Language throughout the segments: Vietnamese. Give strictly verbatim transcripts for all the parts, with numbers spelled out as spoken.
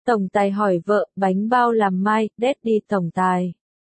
Tổng tài hỏi vợ, bánh bao làm mai, Daddy tổng tài.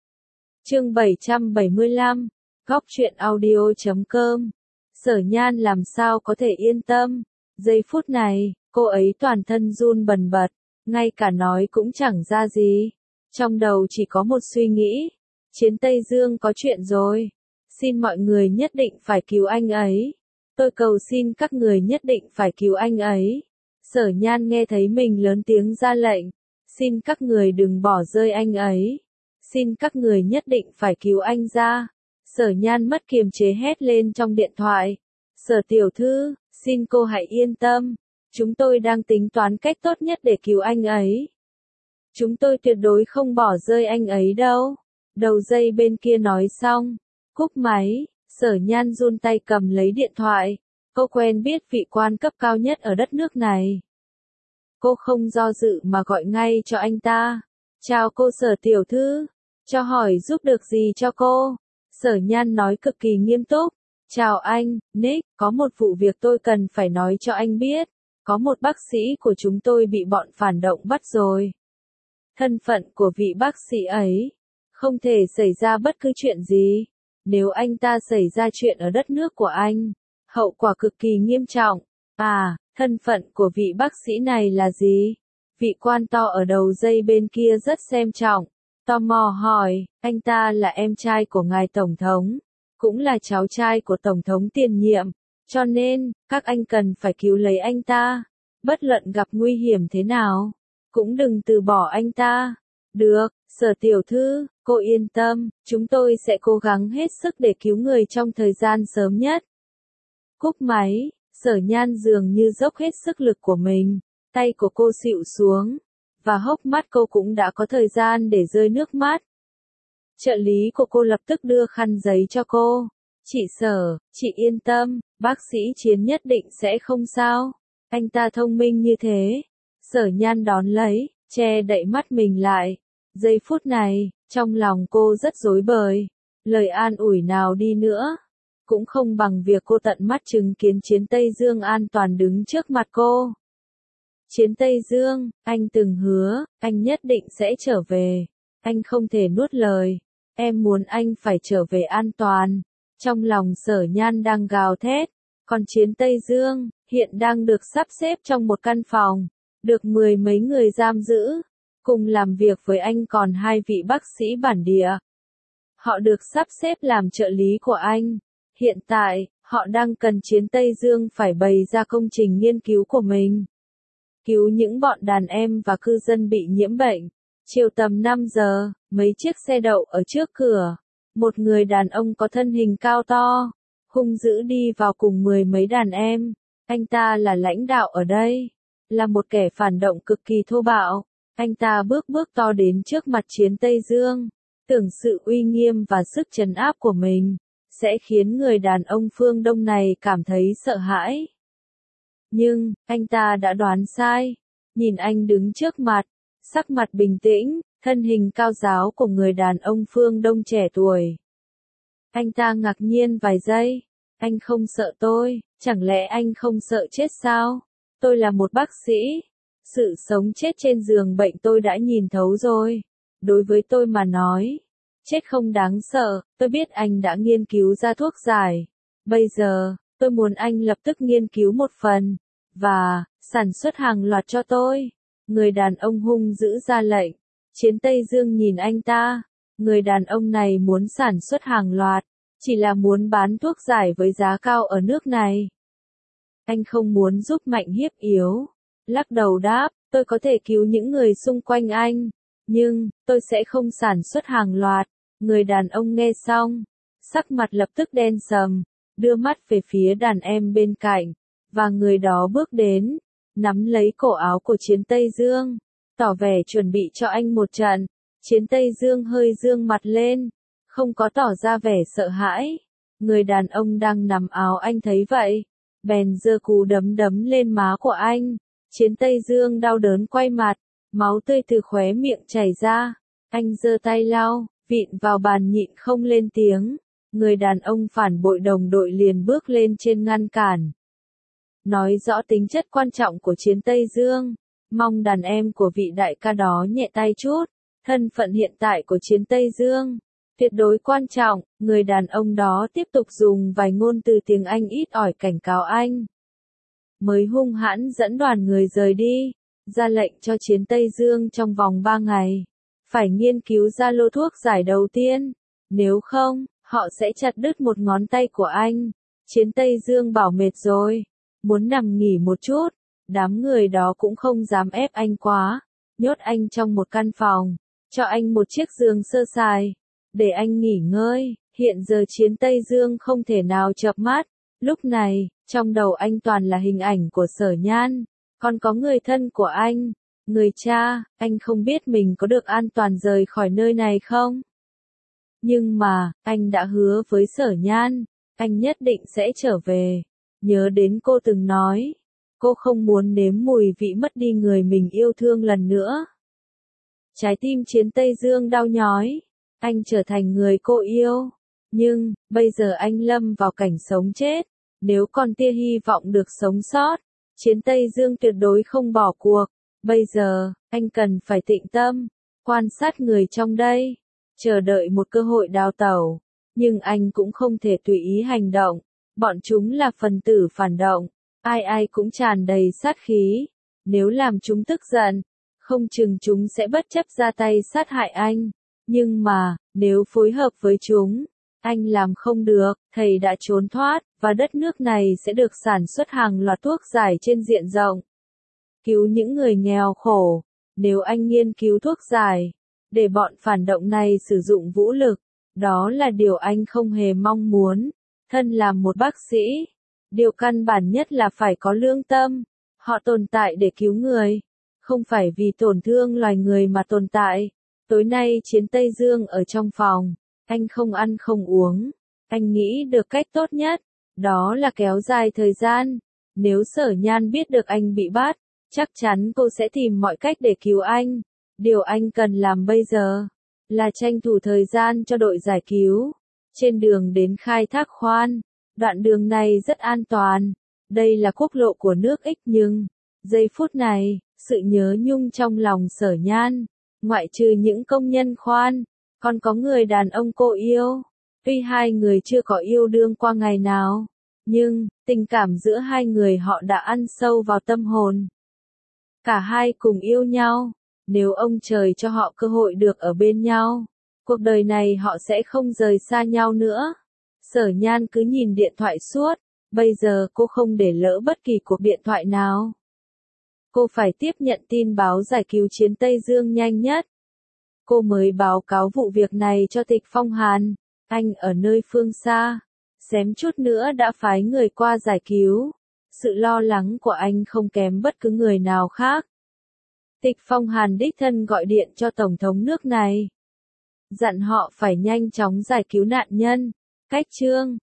Chương bảy trăm bảy mươi lăm, góc truyện audio chấm com. Sở Nhan làm sao có thể yên tâm. Giây phút này, cô ấy toàn thân run bần bật, ngay cả nói cũng chẳng ra gì. Trong đầu chỉ có một suy nghĩ, Chiến Tây Dương có chuyện rồi. Xin mọi người nhất định phải cứu anh ấy. Tôi cầu xin các người nhất định phải cứu anh ấy. Sở Nhan nghe thấy mình lớn tiếng ra lệnh. Xin các người đừng bỏ rơi anh ấy. Xin các người nhất định phải cứu anh ra. Sở Nhan mất kiềm chế hét lên trong điện thoại. Sở tiểu thư, xin cô hãy yên tâm. Chúng tôi đang tính toán cách tốt nhất để cứu anh ấy. Chúng tôi tuyệt đối không bỏ rơi anh ấy đâu. Đầu dây bên kia nói xong. Cúp máy, Sở Nhan run tay cầm lấy điện thoại. Cô quen biết vị quan cấp cao nhất ở đất nước này. Cô không do dự mà gọi ngay cho anh ta. Chào cô Sở tiểu thư. Cho hỏi giúp được gì cho cô? Sở Nhan nói cực kỳ nghiêm túc. Chào anh, Nick, có một vụ việc tôi cần phải nói cho anh biết. Có một bác sĩ của chúng tôi bị bọn phản động bắt rồi. Thân phận của vị bác sĩ ấy không thể xảy ra bất cứ chuyện gì. Nếu anh ta xảy ra chuyện ở đất nước của anh, hậu quả cực kỳ nghiêm trọng. À, thân phận của vị bác sĩ này là gì? Vị quan to ở đầu dây bên kia rất xem trọng. Tò mò hỏi, anh ta là em trai của ngài Tổng thống, cũng là cháu trai của Tổng thống tiền nhiệm, cho nên, các anh cần phải cứu lấy anh ta, bất luận gặp nguy hiểm thế nào, cũng đừng từ bỏ anh ta. Được, Sở tiểu thư, cô yên tâm, chúng tôi sẽ cố gắng hết sức để cứu người trong thời gian sớm nhất. Cúp máy, Sở Nhan dường như dốc hết sức lực của mình, tay của cô xịu xuống, và hốc mắt cô cũng đã có thời gian để rơi nước mắt. Trợ lý của cô lập tức đưa khăn giấy cho cô. Chị Sở, chị yên tâm, bác sĩ Chiến nhất định sẽ không sao. Anh ta thông minh như thế. Sở Nhan đón lấy, che đậy mắt mình lại. Giây phút này, trong lòng cô rất rối bời. Lời an ủi nào đi nữa, cũng không bằng việc cô tận mắt chứng kiến Chiến Tây Dương an toàn đứng trước mặt cô. Chiến Tây Dương, anh từng hứa, anh nhất định sẽ trở về. Anh không thể nuốt lời. Em muốn anh phải trở về an toàn. Trong lòng Sở Nhan đang gào thét. Còn Chiến Tây Dương, hiện đang được sắp xếp trong một căn phòng. Được mười mấy người giam giữ. Cùng làm việc với anh còn hai vị bác sĩ bản địa. Họ được sắp xếp làm trợ lý của anh. Hiện tại, họ đang cần Chiến Tây Dương phải bày ra công trình nghiên cứu của mình. Cứu những bọn đàn em và cư dân bị nhiễm bệnh. Chiều tầm năm giờ, mấy chiếc xe đậu ở trước cửa. Một người đàn ông có thân hình cao to, hung dữ đi vào cùng mười mấy đàn em. Anh ta là lãnh đạo ở đây, là một kẻ phản động cực kỳ thô bạo. Anh ta bước bước to đến trước mặt Chiến Tây Dương, tưởng sự uy nghiêm và sức trấn áp của mình sẽ khiến người đàn ông phương Đông này cảm thấy sợ hãi. Nhưng, anh ta đã đoán sai. Nhìn anh đứng trước mặt, sắc mặt bình tĩnh, thân hình cao ráo của người đàn ông phương Đông trẻ tuổi. Anh ta ngạc nhiên vài giây. Anh không sợ tôi, chẳng lẽ anh không sợ chết sao? Tôi là một bác sĩ. Sự sống chết trên giường bệnh tôi đã nhìn thấu rồi. Đối với tôi mà nói, chết không đáng sợ. Tôi biết anh đã nghiên cứu ra thuốc giải. Bây giờ, tôi muốn anh lập tức nghiên cứu một phần, và sản xuất hàng loạt cho tôi. Người đàn ông hung dữ ra lệnh. Chiến Tây Dương nhìn anh ta. Người đàn ông này muốn sản xuất hàng loạt, chỉ là muốn bán thuốc giải với giá cao ở nước này. Anh không muốn giúp mạnh hiếp yếu. Lắc đầu đáp, tôi có thể cứu những người xung quanh anh, nhưng, tôi sẽ không sản xuất hàng loạt. Người đàn ông nghe xong, sắc mặt lập tức đen sầm, đưa mắt về phía đàn em bên cạnh, và người đó bước đến, nắm lấy cổ áo của Chiến Tây Dương, tỏ vẻ chuẩn bị cho anh một trận. Chiến Tây Dương hơi dương mặt lên, không có tỏ ra vẻ sợ hãi. Người đàn ông đang nắm áo anh thấy vậy, bèn giơ cú đấm đấm lên má của anh. Chiến Tây Dương đau đớn quay mặt, máu tươi từ khóe miệng chảy ra. Anh giơ tay lau, vịn vào bàn nhịn không lên tiếng. Người đàn ông phản bội đồng đội liền bước lên trên ngăn cản. Nói rõ tính chất quan trọng của Chiến Tây Dương. mong đàn em của vị đại ca đó nhẹ tay chút. Thân phận hiện tại của Chiến Tây Dương tuyệt đối quan trọng, người đàn ông đó tiếp tục dùng vài ngôn từ tiếng Anh ít ỏi cảnh cáo anh. Mới hung hãn dẫn đoàn người rời đi, ra lệnh cho Chiến Tây Dương trong vòng ba ngày, phải nghiên cứu ra lô thuốc giải đầu tiên, nếu không, họ sẽ chặt đứt một ngón tay của anh. Chiến Tây Dương bảo mệt rồi, muốn nằm nghỉ một chút, đám người đó cũng không dám ép anh quá, nhốt anh trong một căn phòng, cho anh một chiếc giường sơ sài, để anh nghỉ ngơi. Hiện giờ Chiến Tây Dương không thể nào chợp mắt, lúc này, trong đầu anh toàn là hình ảnh của Sở Nhan, còn có người thân của anh, người cha. Anh không biết mình có được an toàn rời khỏi nơi này không? Nhưng mà, anh đã hứa với Sở Nhan, anh nhất định sẽ trở về. Nhớ đến cô từng nói, cô không muốn nếm mùi vị mất đi người mình yêu thương lần nữa. Trái tim Chiến Tây Dương đau nhói, anh trở thành người cô yêu, nhưng, bây giờ anh lâm vào cảnh sống chết, nếu còn tia hy vọng được sống sót, Chiến Tây Dương tuyệt đối không bỏ cuộc. Bây giờ, anh cần phải tĩnh tâm, quan sát người trong đây, chờ đợi một cơ hội đào tẩu, nhưng anh cũng không thể tùy ý hành động, bọn chúng là phần tử phản động, ai ai cũng tràn đầy sát khí, nếu làm chúng tức giận, không chừng chúng sẽ bất chấp ra tay sát hại anh, nhưng mà, nếu phối hợp với chúng, anh làm không được, thầy đã trốn thoát, và đất nước này sẽ được sản xuất hàng loạt thuốc giải trên diện rộng. Cứu những người nghèo khổ, nếu anh nghiên cứu thuốc giải, để bọn phản động này sử dụng vũ lực, đó là điều anh không hề mong muốn. Thân là một bác sĩ, điều căn bản nhất là phải có lương tâm, họ tồn tại để cứu người, không phải vì tổn thương loài người mà tồn tại. Tối nay Chiến Tây Dương ở trong phòng, anh không ăn không uống, anh nghĩ được cách tốt nhất, đó là kéo dài thời gian. Nếu Sở Nhan biết được anh bị bắt, chắc chắn cô sẽ tìm mọi cách để cứu anh. Điều anh cần làm bây giờ, là tranh thủ thời gian cho đội giải cứu. Trên đường đến khai thác khoan, đoạn đường này rất an toàn, đây là quốc lộ của nước Ích nhưng, giây phút này, sự nhớ nhung trong lòng Sở Nhan, ngoại trừ những công nhân khoan, còn có người đàn ông cô yêu. Tuy hai người chưa có yêu đương qua ngày nào, nhưng, tình cảm giữa hai người họ đã ăn sâu vào tâm hồn. Cả hai cùng yêu nhau, nếu ông trời cho họ cơ hội được ở bên nhau, cuộc đời này họ sẽ không rời xa nhau nữa. Sở Nhan cứ nhìn điện thoại suốt, bây giờ cô không để lỡ bất kỳ cuộc điện thoại nào. Cô phải tiếp nhận tin báo giải cứu Chiến Tây Dương nhanh nhất. Cô mới báo cáo vụ việc này cho Tịch Phong Hàn, anh ở nơi phương xa, xém chút nữa đã phái người qua giải cứu. Sự lo lắng của anh không kém bất cứ người nào khác. Tịch Phong Hàn đích thân gọi điện cho Tổng thống nước này, dặn họ phải nhanh chóng giải cứu nạn nhân. Cách chương